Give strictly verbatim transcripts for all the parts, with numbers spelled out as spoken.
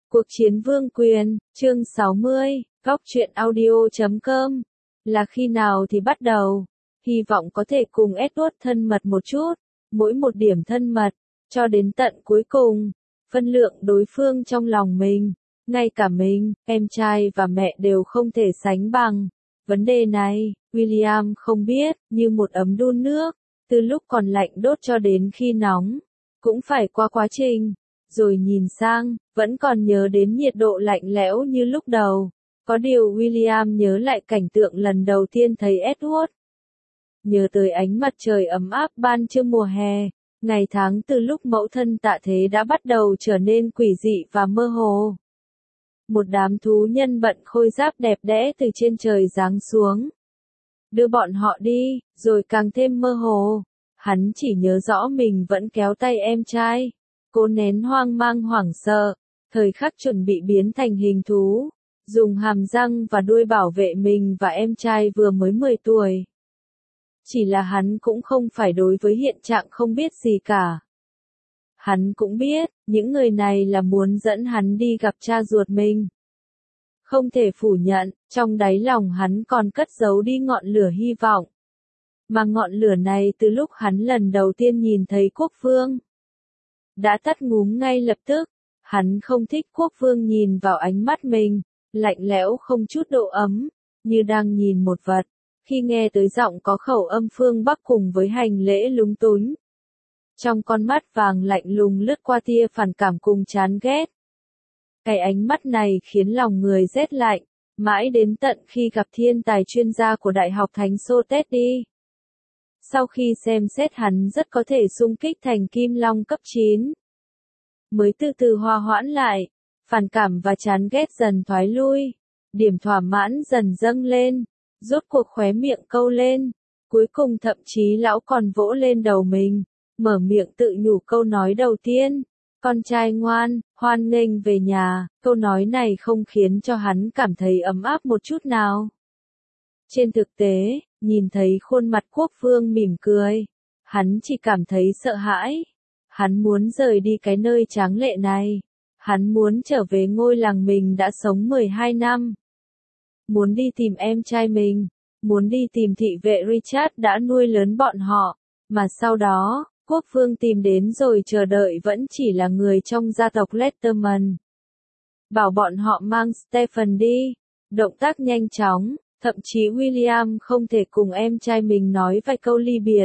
Cuộc chiến vương quyền, chương sáu mươi, góc truyện audio chấm com. Là khi nào thì bắt đầu? Hy vọng có thể cùng Edward thân mật một chút, mỗi một điểm thân mật, cho đến tận cuối cùng. Phân lượng đối phương trong lòng mình, ngay cả mình, em trai và mẹ đều không thể sánh bằng. Vấn đề này, William không biết, như một ấm đun nước, từ lúc còn lạnh đốt cho đến khi nóng, cũng phải qua quá trình. Rồi nhìn sang, vẫn còn nhớ đến nhiệt độ lạnh lẽo như lúc đầu. Có điều William nhớ lại cảnh tượng lần đầu tiên thấy Edward. Nhớ tới ánh mặt trời ấm áp ban trưa mùa hè, ngày tháng từ lúc mẫu thân tạ thế đã bắt đầu trở nên quỷ dị và mơ hồ. Một đám thú nhân bận khôi giáp đẹp đẽ từ trên trời giáng xuống. Đưa bọn họ đi, rồi càng thêm mơ hồ. Hắn chỉ nhớ rõ mình vẫn kéo tay em trai. Cố nén hoang mang hoảng sợ, thời khắc chuẩn bị biến thành hình thú, dùng hàm răng và đuôi bảo vệ mình và em trai vừa mới mười tuổi. Chỉ là hắn cũng không phải đối với hiện trạng không biết gì cả. Hắn cũng biết, những người này là muốn dẫn hắn đi gặp cha ruột mình. Không thể phủ nhận, trong đáy lòng hắn còn cất giấu đi ngọn lửa hy vọng. Mà ngọn lửa này từ lúc hắn lần đầu tiên nhìn thấy Quốc Vương đã tắt ngúm ngay lập tức. Hắn không thích Quốc Vương nhìn vào ánh mắt mình, lạnh lẽo không chút độ ấm, như đang nhìn một vật. Khi nghe tới giọng có khẩu âm phương Bắc cùng với hành lễ lúng túng, trong con mắt vàng lạnh lùng lướt qua tia phản cảm cùng chán ghét. Cái ánh mắt này khiến lòng người rét lạnh, mãi đến tận khi gặp thiên tài chuyên gia của Đại học Thánh Soteti. Sau khi xem xét hắn rất có thể xung kích thành Kim Long cấp chín, mới từ từ hòa hoãn lại, phản cảm và chán ghét dần thoái lui, điểm thỏa mãn dần dâng lên, rốt cuộc khóe miệng câu lên, cuối cùng thậm chí lão còn vỗ lên đầu mình, mở miệng tự nhủ câu nói đầu tiên, con trai ngoan, hoan nghênh về nhà. Câu nói này không khiến cho hắn cảm thấy ấm áp một chút nào. Trên thực tế, nhìn thấy khuôn mặt Quốc Vương mỉm cười, hắn chỉ cảm thấy sợ hãi. Hắn muốn rời đi cái nơi tráng lệ này. Hắn muốn trở về ngôi làng mình đã sống mười hai năm. Muốn đi tìm em trai mình. Muốn đi tìm thị vệ Richard đã nuôi lớn bọn họ. Mà sau đó, Quốc Vương tìm đến rồi chờ đợi vẫn chỉ là người trong gia tộc Letterman. Bảo bọn họ mang Stephen đi. Động tác nhanh chóng. Thậm chí William không thể cùng em trai mình nói vài câu ly biệt.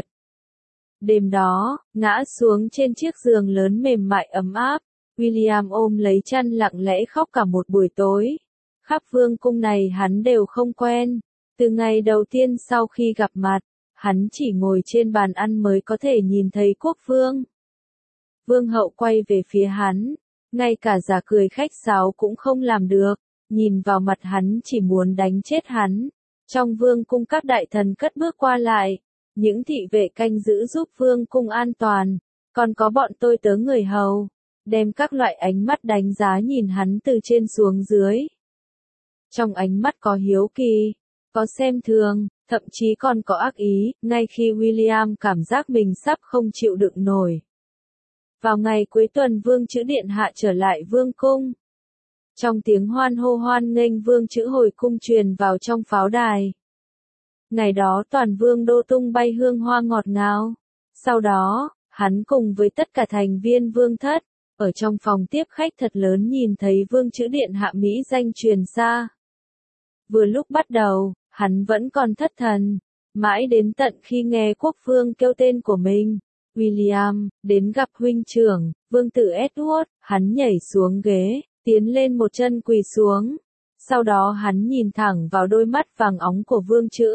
Đêm đó, ngã xuống trên chiếc giường lớn mềm mại ấm áp, William ôm lấy chăn lặng lẽ khóc cả một buổi tối. Khắp vương cung này hắn đều không quen. Từ ngày đầu tiên sau khi gặp mặt, hắn chỉ ngồi trên bàn ăn mới có thể nhìn thấy Quốc Vương. Vương hậu quay về phía hắn, ngay cả giả cười khách sáo cũng không làm được. Nhìn vào mặt hắn chỉ muốn đánh chết hắn. Trong vương cung các đại thần cất bước qua lại. Những thị vệ canh giữ giúp vương cung an toàn. Còn có bọn tôi tớ người hầu. Đem các loại ánh mắt đánh giá nhìn hắn từ trên xuống dưới. Trong ánh mắt có hiếu kỳ, có xem thường, thậm chí còn có ác ý. Ngay khi William cảm giác mình sắp không chịu đựng nổi. Vào ngày cuối tuần Vương Chữ Điện Hạ trở lại vương cung. Trong tiếng hoan hô hoan nghênh Vương Chữ hồi cung truyền vào trong pháo đài. Ngày đó toàn vương đô tung bay hương hoa ngọt ngào. Sau đó, hắn cùng với tất cả thành viên vương thất, ở trong phòng tiếp khách thật lớn nhìn thấy Vương Chữ Điện Hạ mỹ danh truyền xa. Vừa lúc bắt đầu, hắn vẫn còn thất thần, mãi đến tận khi nghe Quốc Vương kêu tên của mình. William, đến gặp huynh trưởng, vương tử Edward, hắn nhảy xuống ghế. Tiến lên một chân quỳ xuống. Sau đó hắn nhìn thẳng vào đôi mắt vàng óng của Vương Chữ.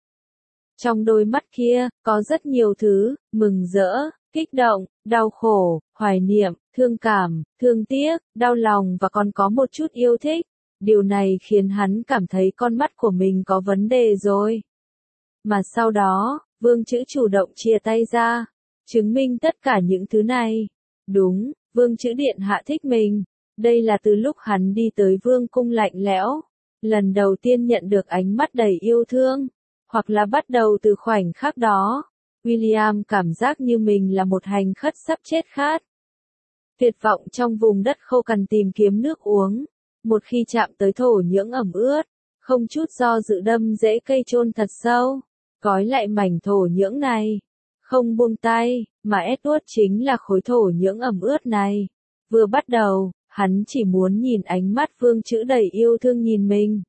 Trong đôi mắt kia, có rất nhiều thứ, mừng rỡ, kích động, đau khổ, hoài niệm, thương cảm, thương tiếc, đau lòng và còn có một chút yêu thích. Điều này khiến hắn cảm thấy con mắt của mình có vấn đề rồi. Mà sau đó, Vương Chữ chủ động chia tay ra, chứng minh tất cả những thứ này. Đúng, Vương Chữ Điện Hạ thích mình. Đây là từ lúc hắn đi tới vương cung lạnh lẽo, lần đầu tiên nhận được ánh mắt đầy yêu thương, hoặc là bắt đầu từ khoảnh khắc đó, William cảm giác như mình là một hành khất sắp chết khát. Tuyệt vọng trong vùng đất khô cằn tìm kiếm nước uống. Một khi chạm tới thổ nhưỡng ẩm ướt, không chút do dự đâm rễ cây chôn thật sâu, gói lại mảnh thổ nhưỡng này. Không buông tay, mà Edward chính là khối thổ nhưỡng ẩm ướt này. Vừa bắt đầu, hắn chỉ muốn nhìn ánh mắt Vương Chữ đầy yêu thương nhìn mình.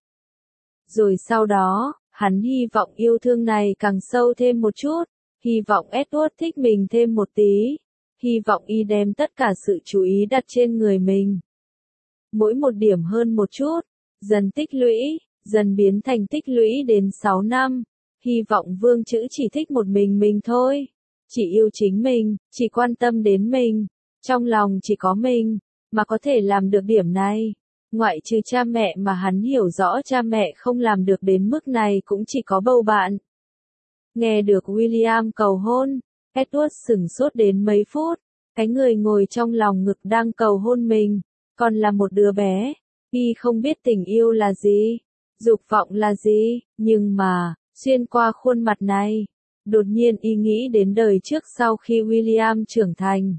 Rồi sau đó, hắn hy vọng yêu thương này càng sâu thêm một chút, hy vọng Edward thích mình thêm một tí, hy vọng y đem tất cả sự chú ý đặt trên người mình. Mỗi một điểm hơn một chút, dần tích lũy, dần biến thành tích lũy đến sáu năm, hy vọng Vương Chữ chỉ thích một mình mình thôi, chỉ yêu chính mình, chỉ quan tâm đến mình, trong lòng chỉ có mình, mà có thể làm được điểm này. Ngoại trừ cha mẹ mà hắn hiểu rõ cha mẹ không làm được đến mức này cũng chỉ có bầu bạn. Nghe được William cầu hôn, Edward sửng sốt đến mấy phút, cái người ngồi trong lòng ngực đang cầu hôn mình, còn là một đứa bé, y không biết tình yêu là gì, dục vọng là gì, nhưng mà, xuyên qua khuôn mặt này, đột nhiên y nghĩ đến đời trước sau khi William trưởng thành.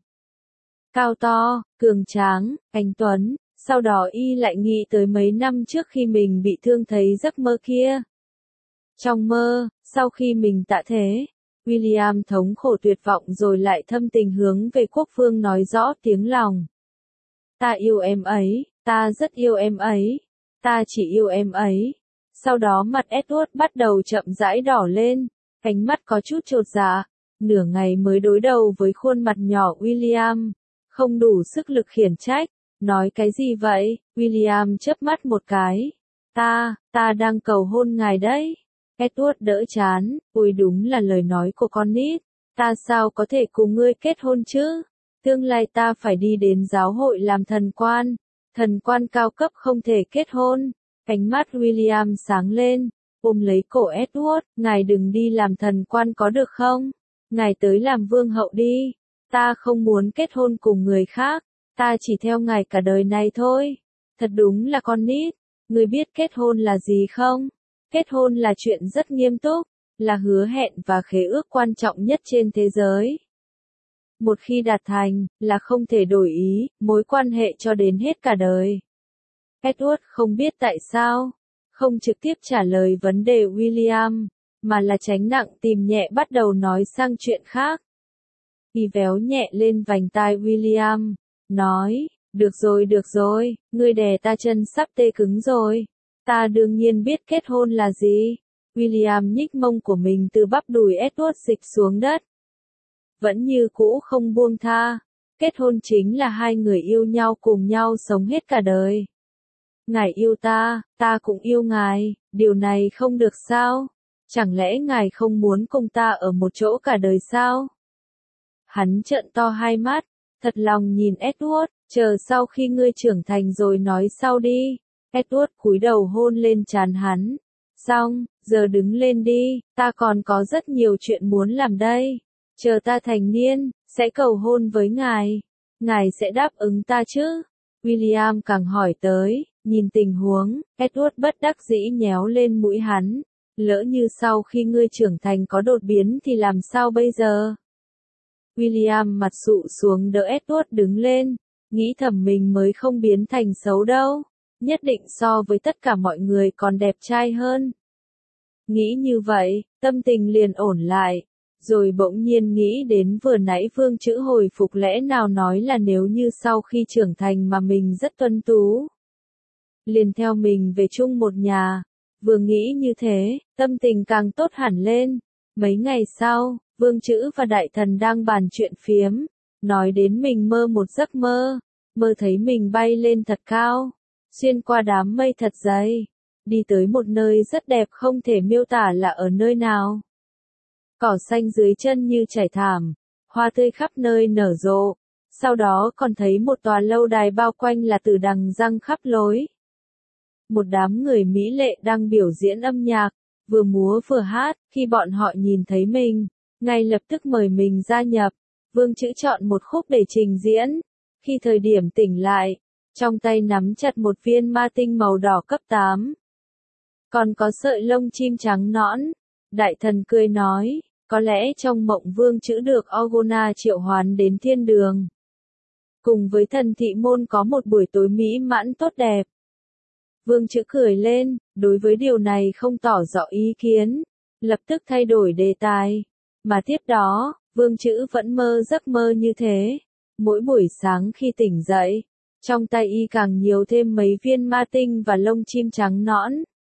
Cao to, cường tráng, anh tuấn, sau đó y lại nghĩ tới mấy năm trước khi mình bị thương thấy giấc mơ kia. Trong mơ, sau khi mình tạ thế, William thống khổ tuyệt vọng rồi lại thâm tình hướng về quốc vương nói rõ tiếng lòng. Ta yêu em ấy, ta rất yêu em ấy, ta chỉ yêu em ấy. Sau đó mặt Edward bắt đầu chậm rãi đỏ lên, ánh mắt có chút chột dạ, nửa ngày mới đối đầu với khuôn mặt nhỏ William, không đủ sức lực khiển trách, nói cái gì vậy, William chớp mắt một cái, ta, ta đang cầu hôn ngài đấy. Edward đỡ chán, ôi đúng là lời nói của con nít, ta sao có thể cùng ngươi kết hôn chứ, tương lai ta phải đi đến giáo hội làm thần quan, thần quan cao cấp không thể kết hôn. Ánh mắt William sáng lên, ôm lấy cổ Edward, ngài đừng đi làm thần quan có được không? Ngài tới làm vương hậu đi, ta không muốn kết hôn cùng người khác, ta chỉ theo ngài cả đời này thôi. Thật đúng là con nít, ngươi biết kết hôn là gì không? Kết hôn là chuyện rất nghiêm túc, là hứa hẹn và khế ước quan trọng nhất trên thế giới. Một khi đạt thành, là không thể đổi ý, mối quan hệ cho đến hết cả đời. Edward không biết tại sao, không trực tiếp trả lời vấn đề William, mà là tránh nặng tìm nhẹ bắt đầu nói sang chuyện khác. Y véo nhẹ lên vành tai William, nói, được rồi được rồi, ngươi đè ta chân sắp tê cứng rồi. Ta đương nhiên biết kết hôn là gì. William nhích mông của mình từ bắp đùi Edward dịch xuống đất. Vẫn như cũ không buông tha. Kết hôn chính là hai người yêu nhau cùng nhau sống hết cả đời. Ngài yêu ta, ta cũng yêu ngài, điều này không được sao? Chẳng lẽ ngài không muốn cùng ta ở một chỗ cả đời sao? Hắn trợn to hai mắt, thật lòng nhìn Edward, chờ sau khi ngươi trưởng thành rồi nói sau đi. Edward cúi đầu hôn lên trán hắn. Xong, giờ đứng lên đi, ta còn có rất nhiều chuyện muốn làm đây. Chờ ta thành niên, sẽ cầu hôn với ngài. Ngài sẽ đáp ứng ta chứ? William càng hỏi tới, nhìn tình huống, Edward bất đắc dĩ nhéo lên mũi hắn. Lỡ như sau khi ngươi trưởng thành có đột biến thì làm sao bây giờ? William mặt sụ xuống đỡ Edward đứng lên, nghĩ thầm mình mới không biến thành xấu đâu. Nhất định so với tất cả mọi người còn đẹp trai hơn. Nghĩ như vậy, tâm tình liền ổn lại, rồi bỗng nhiên nghĩ đến vừa nãy Vương Chữ hồi phục lẽ nào nói là nếu như sau khi trưởng thành mà mình rất tuấn tú. Liền theo mình về chung một nhà, vừa nghĩ như thế, tâm tình càng tốt hẳn lên. Mấy ngày sau, Vương Chữ và Đại Thần đang bàn chuyện phiếm, nói đến mình mơ một giấc mơ, mơ thấy mình bay lên thật cao. Xuyên qua đám mây thật dày, đi tới một nơi rất đẹp không thể miêu tả là ở nơi nào. Cỏ xanh dưới chân như trải thảm, hoa tươi khắp nơi nở rộ, sau đó còn thấy một tòa lâu đài bao quanh là tử đằng răng khắp lối. Một đám người mỹ lệ đang biểu diễn âm nhạc, vừa múa vừa hát, khi bọn họ nhìn thấy mình, ngay lập tức mời mình gia nhập. Vương Chữ chọn một khúc để trình diễn, khi thời điểm tỉnh lại, trong tay nắm chặt một viên ma tinh màu đỏ cấp tám. Còn có sợi lông chim trắng nõn. Đại Thần cười nói, có lẽ trong mộng Vương Chữ được Orgona triệu hoán đến thiên đường. cùng với thần thị môn có một buổi tối mỹ mãn tốt đẹp. Vương Chữ cười lên, đối với điều này không tỏ rõ ý kiến, lập tức thay đổi đề tài. Mà tiếp đó, Vương Chữ vẫn mơ giấc mơ như thế. Mỗi buổi sáng khi tỉnh dậy, trong tay y càng nhiều thêm mấy viên ma tinh và lông chim trắng nõn.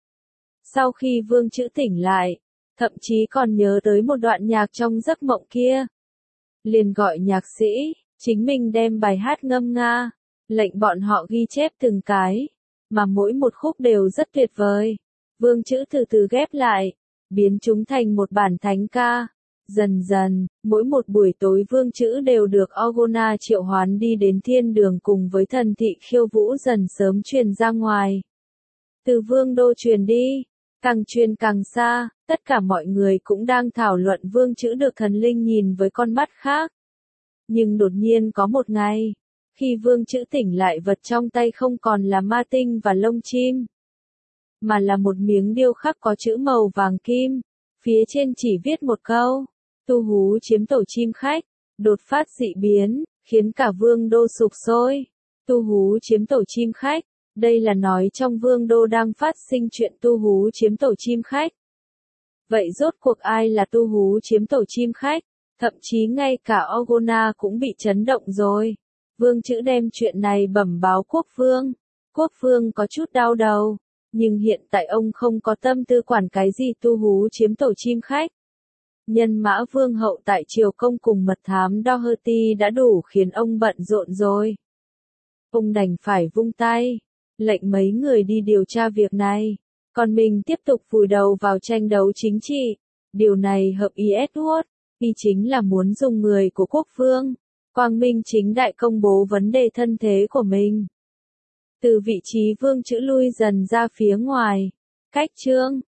Sau khi Vương Chữ tỉnh lại, thậm chí còn nhớ tới một đoạn nhạc trong giấc mộng kia. Liền gọi nhạc sĩ, chính mình đem bài hát ngâm nga, lệnh bọn họ ghi chép từng cái, mà mỗi một khúc đều rất tuyệt vời. Vương Chữ từ từ ghép lại, biến chúng thành một bản thánh ca. Dần dần, mỗi một buổi tối Vương Chữ đều được Orgona triệu hoán đi đến thiên đường cùng với thần thị khiêu vũ dần sớm truyền ra ngoài. Từ Vương Đô truyền đi, càng truyền càng xa, tất cả mọi người cũng đang thảo luận Vương Chữ được thần linh nhìn với con mắt khác. Nhưng đột nhiên có một ngày, khi Vương Chữ tỉnh lại vật trong tay không còn là ma tinh và lông chim, mà là một miếng điêu khắc có chữ màu vàng kim, phía trên chỉ viết một câu, tu hú chiếm tổ chim khách, đột phát dị biến, khiến cả Vương Đô sụp sôi. Tu hú chiếm tổ chim khách, đây là nói trong Vương Đô đang phát sinh chuyện tu hú chiếm tổ chim khách. Vậy rốt cuộc ai là tu hú chiếm tổ chim khách? Thậm chí ngay cả Orgona cũng bị chấn động rồi. Vương Chữ đem chuyện này bẩm báo quốc vương. Quốc vương có chút đau đầu, nhưng hiện tại ông không có tâm tư quản cái gì tu hú chiếm tổ chim khách. Nhân mã vương hậu tại triều công cùng mật thám Doherty đã đủ khiến ông bận rộn rồi. Ông đành phải vung tay, lệnh mấy người đi điều tra việc này, còn mình tiếp tục vùi đầu vào tranh đấu chính trị. Điều này hợp ý Edward, y chính là muốn dùng người của quốc vương, quang minh chính đại công bố vấn đề thân thế của mình. Từ vị trí Vương Chữ lui dần ra phía ngoài, cách trương,